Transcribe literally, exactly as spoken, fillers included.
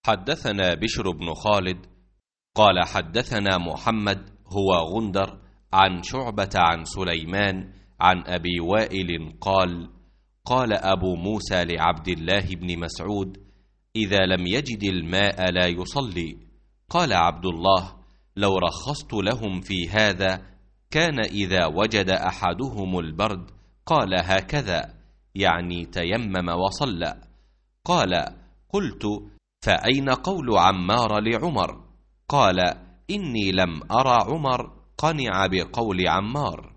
حدثنا بشر بن خالد قال حدثنا محمد هو غندر عن شعبة عن سليمان عن أبي وائل قال قال أبو موسى لعبد الله بن مسعود إذا لم يجد الماء لا يصلي. قال عبد الله لو رخصت لهم في هذا كان إذا وجد أحدهم البرد قال هكذا، يعني تيمم وصلى. قال قلت فأين قول عمار لعمر؟ قال إني لم أرى عمر قنع بقول عمار.